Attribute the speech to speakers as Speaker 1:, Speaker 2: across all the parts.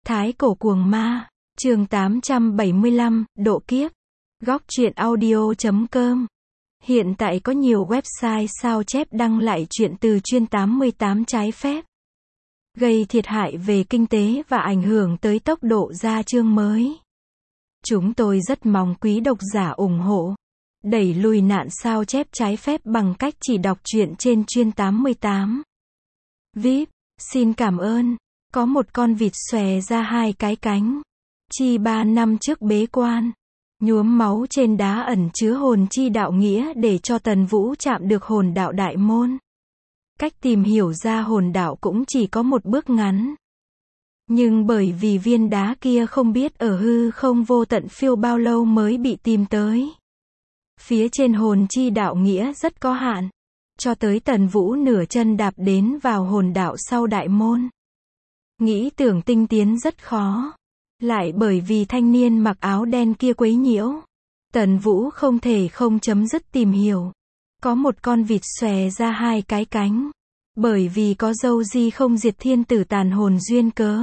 Speaker 1: Thái cổ cuồng ma, chương 875, độ kiếp. Góc truyện audio.com. Hiện tại có nhiều website sao chép đăng lại chuyện từ chuyên 88 trái phép, gây thiệt hại về kinh tế và ảnh hưởng tới tốc độ ra chương mới. Chúng tôi rất mong quý độc giả ủng hộ, đẩy lùi nạn sao chép trái phép bằng cách chỉ đọc truyện trên chuyên 88. VIP, xin cảm ơn. Có một con vịt xòe ra hai cái cánh. Chi 3 năm trước bế quan, nhuốm máu trên đá ẩn chứa hồn chi đạo nghĩa để cho Tần Vũ chạm được hồn đạo đại môn. Cách tìm hiểu ra hồn đạo cũng chỉ có một bước ngắn. Nhưng bởi vì viên đá kia không biết ở hư không vô tận phiêu bao lâu mới bị tìm tới. Phía trên hồn chi đạo nghĩa rất có hạn. Cho tới Tần Vũ nửa chân đạp đến vào hồn đạo sau đại môn. Nghĩ tưởng tinh tiến rất khó. Lại bởi vì thanh niên mặc áo đen kia quấy nhiễu, Tần Vũ không thể không chấm dứt tìm hiểu. Có một con vịt xòe ra hai cái cánh. Bởi vì có dâu di không diệt thiên tử tàn hồn duyên cớ.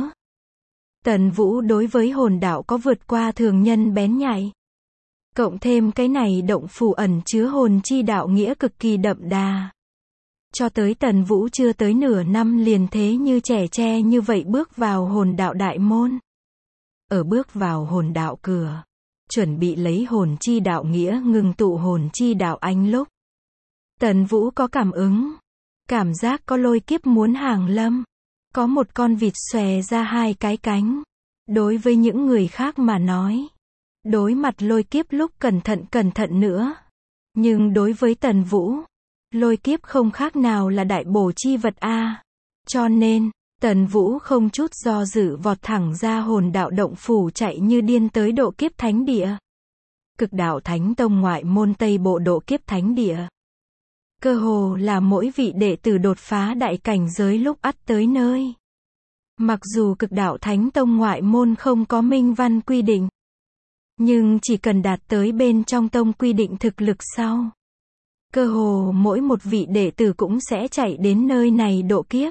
Speaker 1: Tần Vũ đối với hồn đạo có vượt qua thường nhân bén nhạy. Cộng thêm cái này động phủ ẩn chứa hồn chi đạo nghĩa cực kỳ đậm đà. Cho tới Tần Vũ chưa tới nửa năm liền thế như trẻ tre như vậy bước vào hồn đạo đại môn. Ở bước vào hồn đạo cửa, chuẩn bị lấy hồn chi đạo nghĩa ngừng tụ hồn chi đạo ánh lúc. Tần Vũ có cảm ứng. Cảm giác có lôi kiếp muốn hàng lâm. Có một con vịt xòe ra hai cái cánh. Đối với những người khác mà nói, đối mặt lôi kiếp lúc cẩn thận nữa. Nhưng đối với Tần Vũ, lôi kiếp không khác nào là đại bổ chi vật a. Cho nên, Tần Vũ không chút do dự vọt thẳng ra hồn đạo động phủ chạy như điên tới độ kiếp thánh địa. Cực đạo Thánh Tông ngoại môn Tây Bộ độ kiếp thánh địa. Cơ hồ là mỗi vị đệ tử đột phá đại cảnh giới lúc ắt tới nơi. Mặc dù cực đạo Thánh Tông ngoại môn không có minh văn quy định, nhưng chỉ cần đạt tới bên trong tông quy định thực lực sau, cơ hồ mỗi một vị đệ tử cũng sẽ chạy đến nơi này độ kiếp.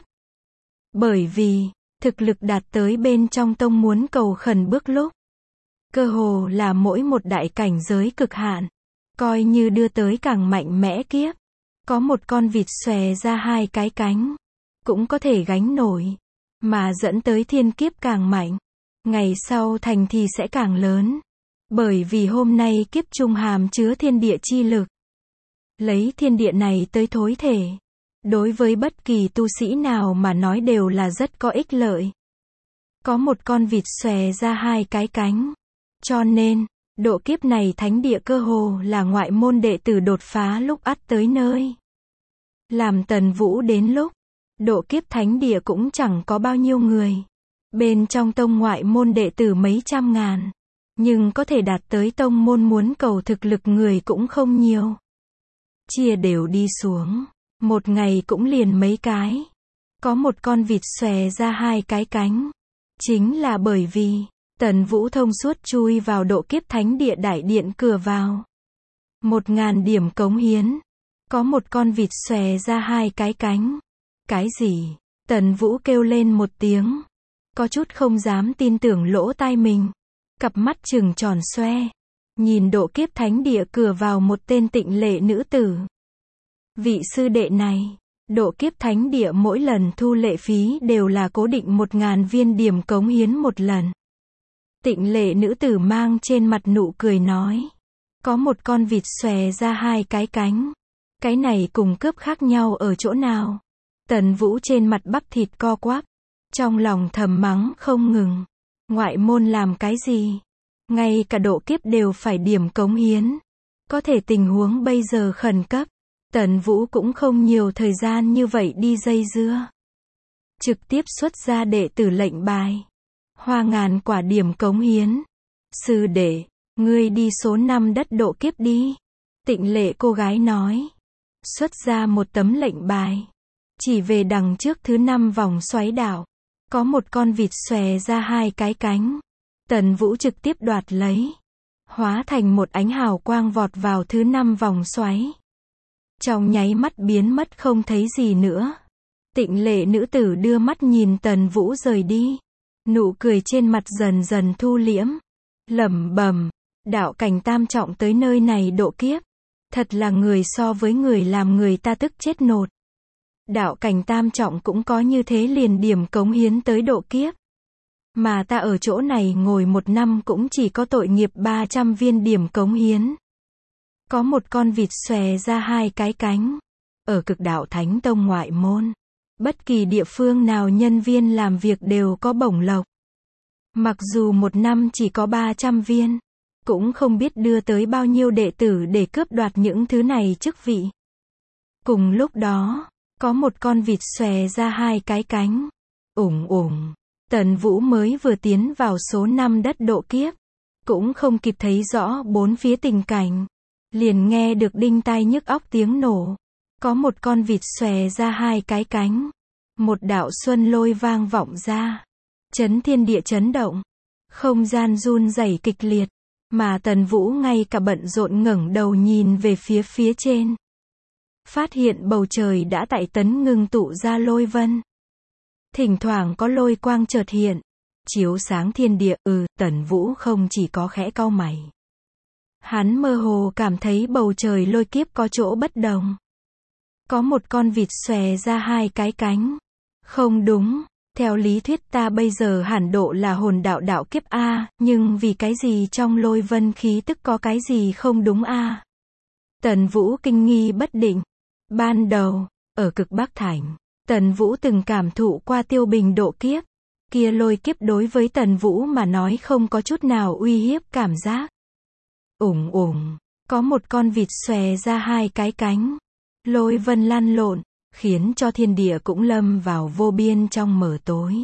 Speaker 1: Bởi vì, thực lực đạt tới bên trong tông muốn cầu khẩn bước lúc, cơ hồ là mỗi một đại cảnh giới cực hạn, coi như đưa tới càng mạnh mẽ kiếp. Có một con vịt xòe ra hai cái cánh, cũng có thể gánh nổi, mà dẫn tới thiên kiếp càng mạnh. Ngày sau thành thì sẽ càng lớn. Bởi vì hôm nay kiếp trung hàm chứa thiên địa chi lực. Lấy thiên địa này tới thối thể. Đối với bất kỳ tu sĩ nào mà nói đều là rất có ích lợi. Có một con vịt xòe ra hai cái cánh. Cho nên, độ kiếp này thánh địa cơ hồ là ngoại môn đệ tử đột phá lúc ắt tới nơi. Làm Tần Vũ đến lúc, độ kiếp thánh địa cũng chẳng có bao nhiêu người. Bên trong tông ngoại môn đệ tử mấy trăm ngàn. Nhưng có thể đạt tới tông môn muốn cầu thực lực người cũng không nhiều. Chia đều đi xuống. Một ngày cũng liền mấy cái. Có một con vịt xòe ra hai cái cánh. Chính là bởi vì, Tần Vũ thông suốt chui vào độ kiếp thánh địa đại điện cửa vào. 1000 điểm cống hiến. Có một con vịt xòe ra hai cái cánh. Cái gì? Tần Vũ kêu lên một tiếng. Có chút không dám tin tưởng lỗ tai mình. Cặp mắt trừng tròn xoe. Nhìn độ kiếp thánh địa cửa vào một tên tịnh lệ nữ tử. Vị sư đệ này, độ kiếp thánh địa mỗi lần thu lệ phí đều là cố định 1000 viên điểm cống hiến một lần. Tịnh lệ nữ tử mang trên mặt nụ cười nói. Có một con vịt xòe ra hai cái cánh. Cái này cùng cướp khác nhau ở chỗ nào? Tần Vũ trên mặt bắp thịt co quắp. Trong lòng thầm mắng không ngừng. Ngoại môn làm cái gì? Ngay cả độ kiếp đều phải điểm cống hiến. Có thể tình huống bây giờ khẩn cấp. Tần Vũ cũng không nhiều thời gian như vậy đi dây dưa. Trực tiếp xuất ra đệ tử lệnh bài. Hoa ngàn quả điểm cống hiến. Sư đệ, ngươi đi số 5 đất độ kiếp đi. Tịnh lệ cô gái nói. Xuất ra một tấm lệnh bài. Chỉ về đằng trước thứ 5 vòng xoáy đảo. Có một con vịt xòe ra hai cái cánh. Tần Vũ trực tiếp đoạt lấy. Hóa thành một ánh hào quang vọt vào thứ 5 vòng xoáy. Trong nháy mắt biến mất không thấy gì nữa. Tịnh lệ nữ tử đưa mắt nhìn Tần Vũ rời đi. Nụ cười trên mặt dần dần thu liễm. Lẩm bẩm, đạo cảnh tam trọng tới nơi này độ kiếp. Thật là người so với người làm người ta tức chết nột. Đạo cảnh tam trọng cũng có như thế liền điểm cống hiến tới độ kiếp. Mà ta ở chỗ này ngồi 1 năm cũng chỉ có tội nghiệp 300 viên điểm cống hiến. Có một con vịt xòe ra 2 cái cánh. Ở Cực Đạo Thánh Tông ngoại môn, bất kỳ địa phương nào nhân viên làm việc đều có bổng lộc. Mặc dù 1 năm chỉ có 300 viên, cũng không biết đưa tới bao nhiêu đệ tử để cướp đoạt những thứ này chức vị. Cùng lúc đó, có một con vịt xòe ra 2 cái cánh. Ủng ủng. Tần Vũ mới vừa tiến vào số 5 đất độ kiếp, cũng không kịp thấy rõ 4 phía tình cảnh, liền nghe được đinh tai nhức óc tiếng nổ. Có một con vịt xòe ra 2 cái cánh. Một đạo xuân lôi vang vọng ra. Chấn thiên địa chấn động. Không gian run rẩy kịch liệt. Mà Tần Vũ ngay cả bận rộn ngẩng đầu nhìn về phía trên. Phát hiện bầu trời đã tại tấn ngưng tụ ra lôi vân. Thỉnh thoảng có lôi quang chợt hiện, chiếu sáng thiên địa. Tần Vũ không chỉ có khẽ cau mày. Hắn mơ hồ cảm thấy bầu trời lôi kiếp có chỗ bất đồng. Có một con vịt xòe ra 2 cái cánh. Không đúng, theo lý thuyết ta bây giờ hẳn độ là hồn đạo đạo kiếp A, nhưng vì cái gì trong lôi vân khí tức có cái gì không đúng A? Tần Vũ kinh nghi bất định. Ban đầu, ở Cực Bắc Thành, Tần Vũ từng cảm thụ qua tiêu bình độ kiếp. Kia lôi kiếp đối với Tần Vũ mà nói không có chút nào uy hiếp cảm giác. Ủng ủng, có một con vịt xòe ra 2 cái cánh. Lôi vân lăn lộn, khiến cho thiên địa cũng lâm vào vô biên trong mờ tối.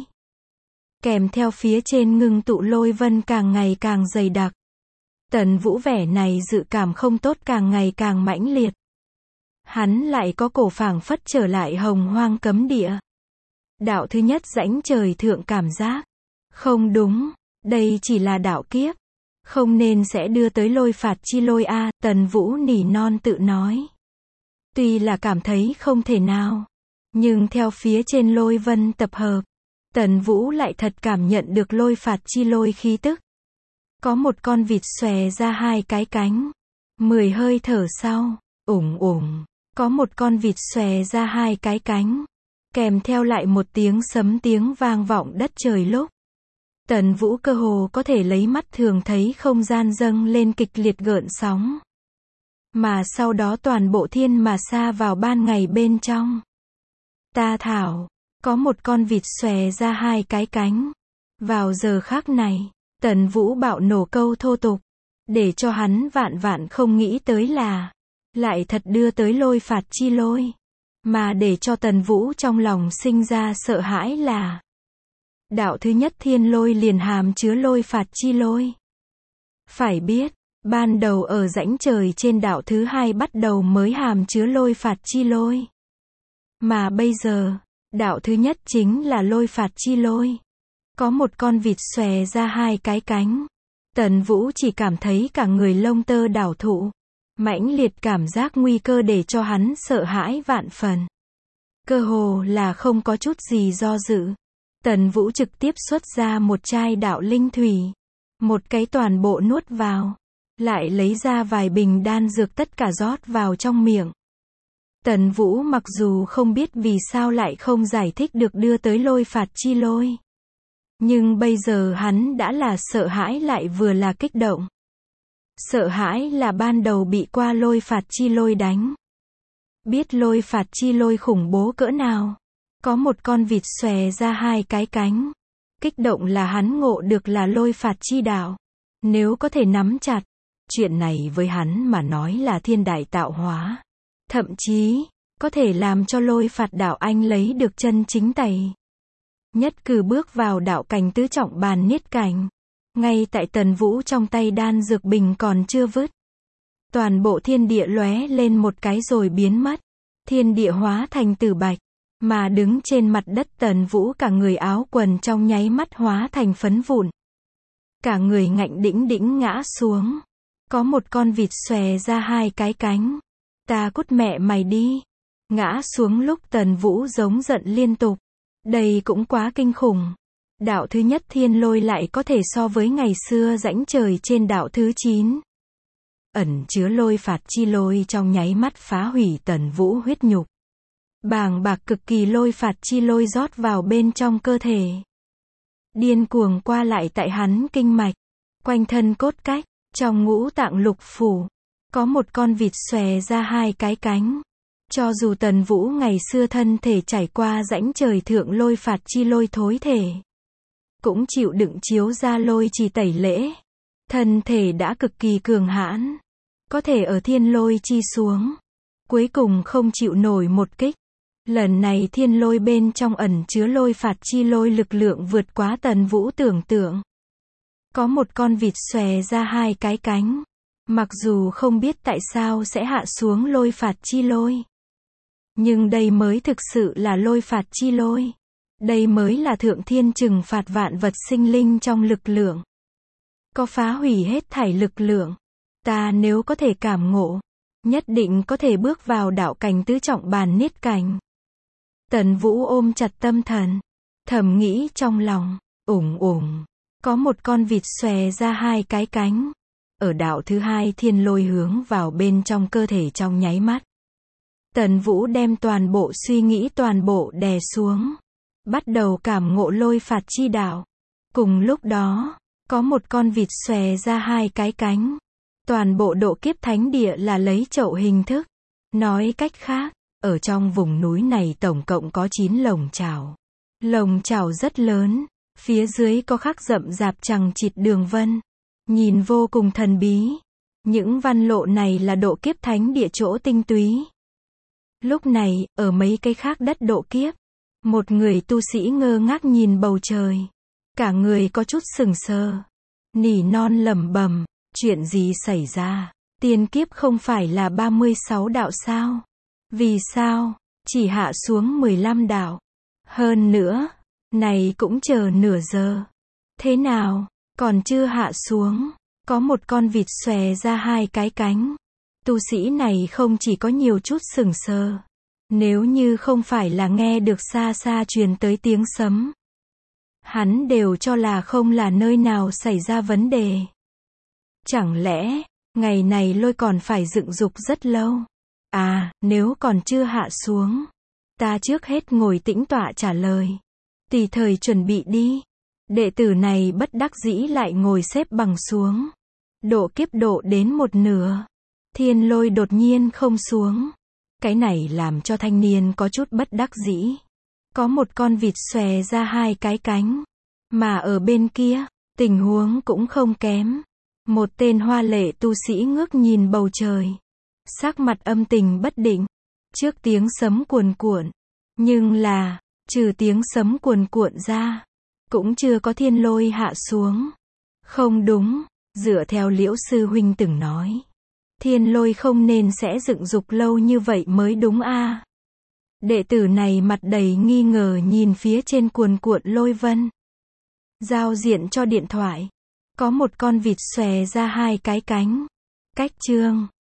Speaker 1: Kèm theo phía trên ngưng tụ lôi vân càng ngày càng dày đặc. Tần Vũ vẻ này dự cảm không tốt càng ngày càng mãnh liệt. Hắn lại có cổ phảng phất trở lại hồng hoang cấm địa. Đạo thứ nhất rãnh trời thượng cảm giác. Không đúng, đây chỉ là đạo kiếp. Không nên sẽ đưa tới lôi phạt chi lôi A, Tần Vũ nỉ non tự nói. Tuy là cảm thấy không thể nào, nhưng theo phía trên lôi vân tập hợp, Tần Vũ lại thật cảm nhận được lôi phạt chi lôi khí tức. Có một con vịt xòe ra 2 cái cánh. 10 hơi thở sau, ủng ủng, có một con vịt xòe ra 2 cái cánh. Kèm theo lại một tiếng sấm tiếng vang vọng đất trời lúc. Tần Vũ cơ hồ có thể lấy mắt thường thấy không gian dâng lên kịch liệt gợn sóng. Mà sau đó toàn bộ thiên mà xa vào ban ngày bên trong. Ta thảo, có một con vịt xòe ra 2 cái cánh. Vào giờ khác này, Tần Vũ bạo nổ câu thô tục. Để cho hắn vạn vạn không nghĩ tới là, lại thật đưa tới lôi phạt chi lôi. Mà để cho Tần Vũ trong lòng sinh ra sợ hãi là, đạo thứ nhất thiên lôi liền hàm chứa lôi phạt chi lôi. Phải biết, ban đầu ở rãnh trời trên đạo thứ 2 bắt đầu mới hàm chứa lôi phạt chi lôi. Mà bây giờ, đạo thứ nhất chính là lôi phạt chi lôi. Có một con vịt xòe ra 2 cái cánh. Tần Vũ chỉ cảm thấy cả người lông tơ đảo thụ. Mãnh liệt cảm giác nguy cơ để cho hắn sợ hãi vạn phần. Cơ hồ là không có chút gì do dự. Tần Vũ trực tiếp xuất ra một chai đạo linh thủy. Một cái toàn bộ nuốt vào. Lại lấy ra vài bình đan dược tất cả rót vào trong miệng. Tần Vũ mặc dù không biết vì sao lại không giải thích được đưa tới lôi phạt chi lôi. Nhưng bây giờ hắn đã là sợ hãi lại vừa là kích động. Sợ hãi là ban đầu bị qua lôi phạt chi lôi đánh. Biết lôi phạt chi lôi khủng bố cỡ nào. Có một con vịt xòe ra 2 cái cánh. Kích động là hắn ngộ được là lôi phạt chi đạo. Nếu có thể nắm chặt, chuyện này với hắn mà nói là thiên đại tạo hóa. Thậm chí, có thể làm cho lôi phạt đạo anh lấy được chân chính tẩy. Nhất cử bước vào đạo cảnh tứ trọng bàn niết cảnh. Ngay tại Tần Vũ trong tay đan dược bình còn chưa vứt. Toàn bộ thiên địa lóe lên một cái rồi biến mất. Thiên địa hóa thành tử bạch. Mà đứng trên mặt đất Tần Vũ cả người áo quần trong nháy mắt hóa thành phấn vụn. Cả người ngạnh đĩnh đĩnh ngã xuống. Có một con vịt xòe ra 2 cái cánh. Ta cút mẹ mày đi. Ngã xuống lúc Tần Vũ giống giận liên tục. Đây cũng quá kinh khủng. Đạo thứ nhất thiên lôi lại có thể so với ngày xưa rãnh trời trên đạo thứ 9. Ẩn chứa lôi phạt chi lôi trong nháy mắt phá hủy Tần Vũ huyết nhục. Bàng bạc cực kỳ lôi phạt chi lôi rót vào bên trong cơ thể. Điên cuồng qua lại tại hắn kinh mạch, quanh thân cốt cách, trong ngũ tạng lục phủ. Có một con vịt xòe ra hai cái cánh. Cho dù Tần Vũ ngày xưa thân thể trải qua rãnh trời thượng lôi phạt chi lôi thối thể, cũng chịu đựng chiếu ra lôi trì tẩy lễ. Thân thể đã cực kỳ cường hãn, có thể ở thiên lôi chi xuống, cuối cùng không chịu nổi một kích. Lần này thiên lôi bên trong ẩn chứa lôi phạt chi lôi lực lượng vượt quá Tần Vũ tưởng tượng. Có một con vịt xòe ra hai cái cánh, mặc dù không biết tại sao sẽ hạ xuống lôi phạt chi lôi. Nhưng đây mới thực sự là lôi phạt chi lôi. Đây mới là thượng thiên trừng phạt vạn vật sinh linh trong lực lượng. Có phá hủy hết thảy lực lượng. Ta nếu có thể cảm ngộ, nhất định có thể bước vào đạo cảnh tứ trọng bàn niết cảnh. Tần Vũ ôm chặt tâm thần, thầm nghĩ trong lòng, có một con vịt xòe ra hai cái cánh. Ở đạo thứ hai thiên lôi hướng vào bên trong cơ thể trong nháy mắt. Tần Vũ đem toàn bộ suy nghĩ toàn bộ đè xuống. Bắt đầu cảm ngộ lôi phạt chi đạo. Cùng lúc đó, có một con vịt xòe ra hai cái cánh. Toàn bộ độ kiếp thánh địa là lấy chậu hình thức. Nói cách khác, ở trong vùng núi này tổng cộng có 9 lồng chảo. Lồng chảo rất lớn, phía dưới có khắc rậm rạp chằng chịt đường vân. Nhìn vô cùng thần bí. Những văn lộ này là độ kiếp thánh địa chỗ tinh túy. Lúc này, ở mấy cái khác đất độ kiếp, một người tu sĩ ngơ ngác nhìn bầu trời. Cả người có chút sừng sờ. Nỉ non lẩm bẩm, chuyện gì xảy ra? Tiên kiếp không phải là 36 đạo sao? Vì sao? Chỉ hạ xuống 15 đạo. Hơn nữa, này cũng chờ nửa giờ. Thế nào? Còn chưa hạ xuống. Có một con vịt xòe ra hai cái cánh. Tu sĩ này không chỉ có nhiều chút sừng sờ. Nếu như không phải là nghe được xa xa truyền tới tiếng sấm, hắn đều cho là không là nơi nào xảy ra vấn đề. Chẳng lẽ, ngày này lôi còn phải dựng dục rất lâu? À, nếu còn chưa hạ xuống, ta trước hết ngồi tĩnh tọa trả lời. Tùy thời chuẩn bị đi. Đệ tử này bất đắc dĩ lại ngồi xếp bằng xuống. Độ kiếp độ đến một nửa. Thiên lôi đột nhiên không xuống. Cái này làm cho thanh niên có chút bất đắc dĩ. Có một con vịt xòe ra hai cái cánh. Mà ở bên kia, tình huống cũng không kém. Một tên hoa lệ tu sĩ ngước nhìn bầu trời. Sắc mặt âm tình bất định. Trước tiếng sấm cuồn cuộn. Nhưng là, trừ tiếng sấm cuồn cuộn ra, cũng chưa có thiên lôi hạ xuống. Không đúng, dựa theo Liễu sư huynh từng nói. Thiên lôi không nên sẽ dựng dục lâu như vậy mới đúng a. Đệ tử này mặt đầy nghi ngờ nhìn phía trên cuồn cuộn lôi vân. Giao diện cho điện thoại. Có một con vịt xòe ra hai cái cánh. Cách chương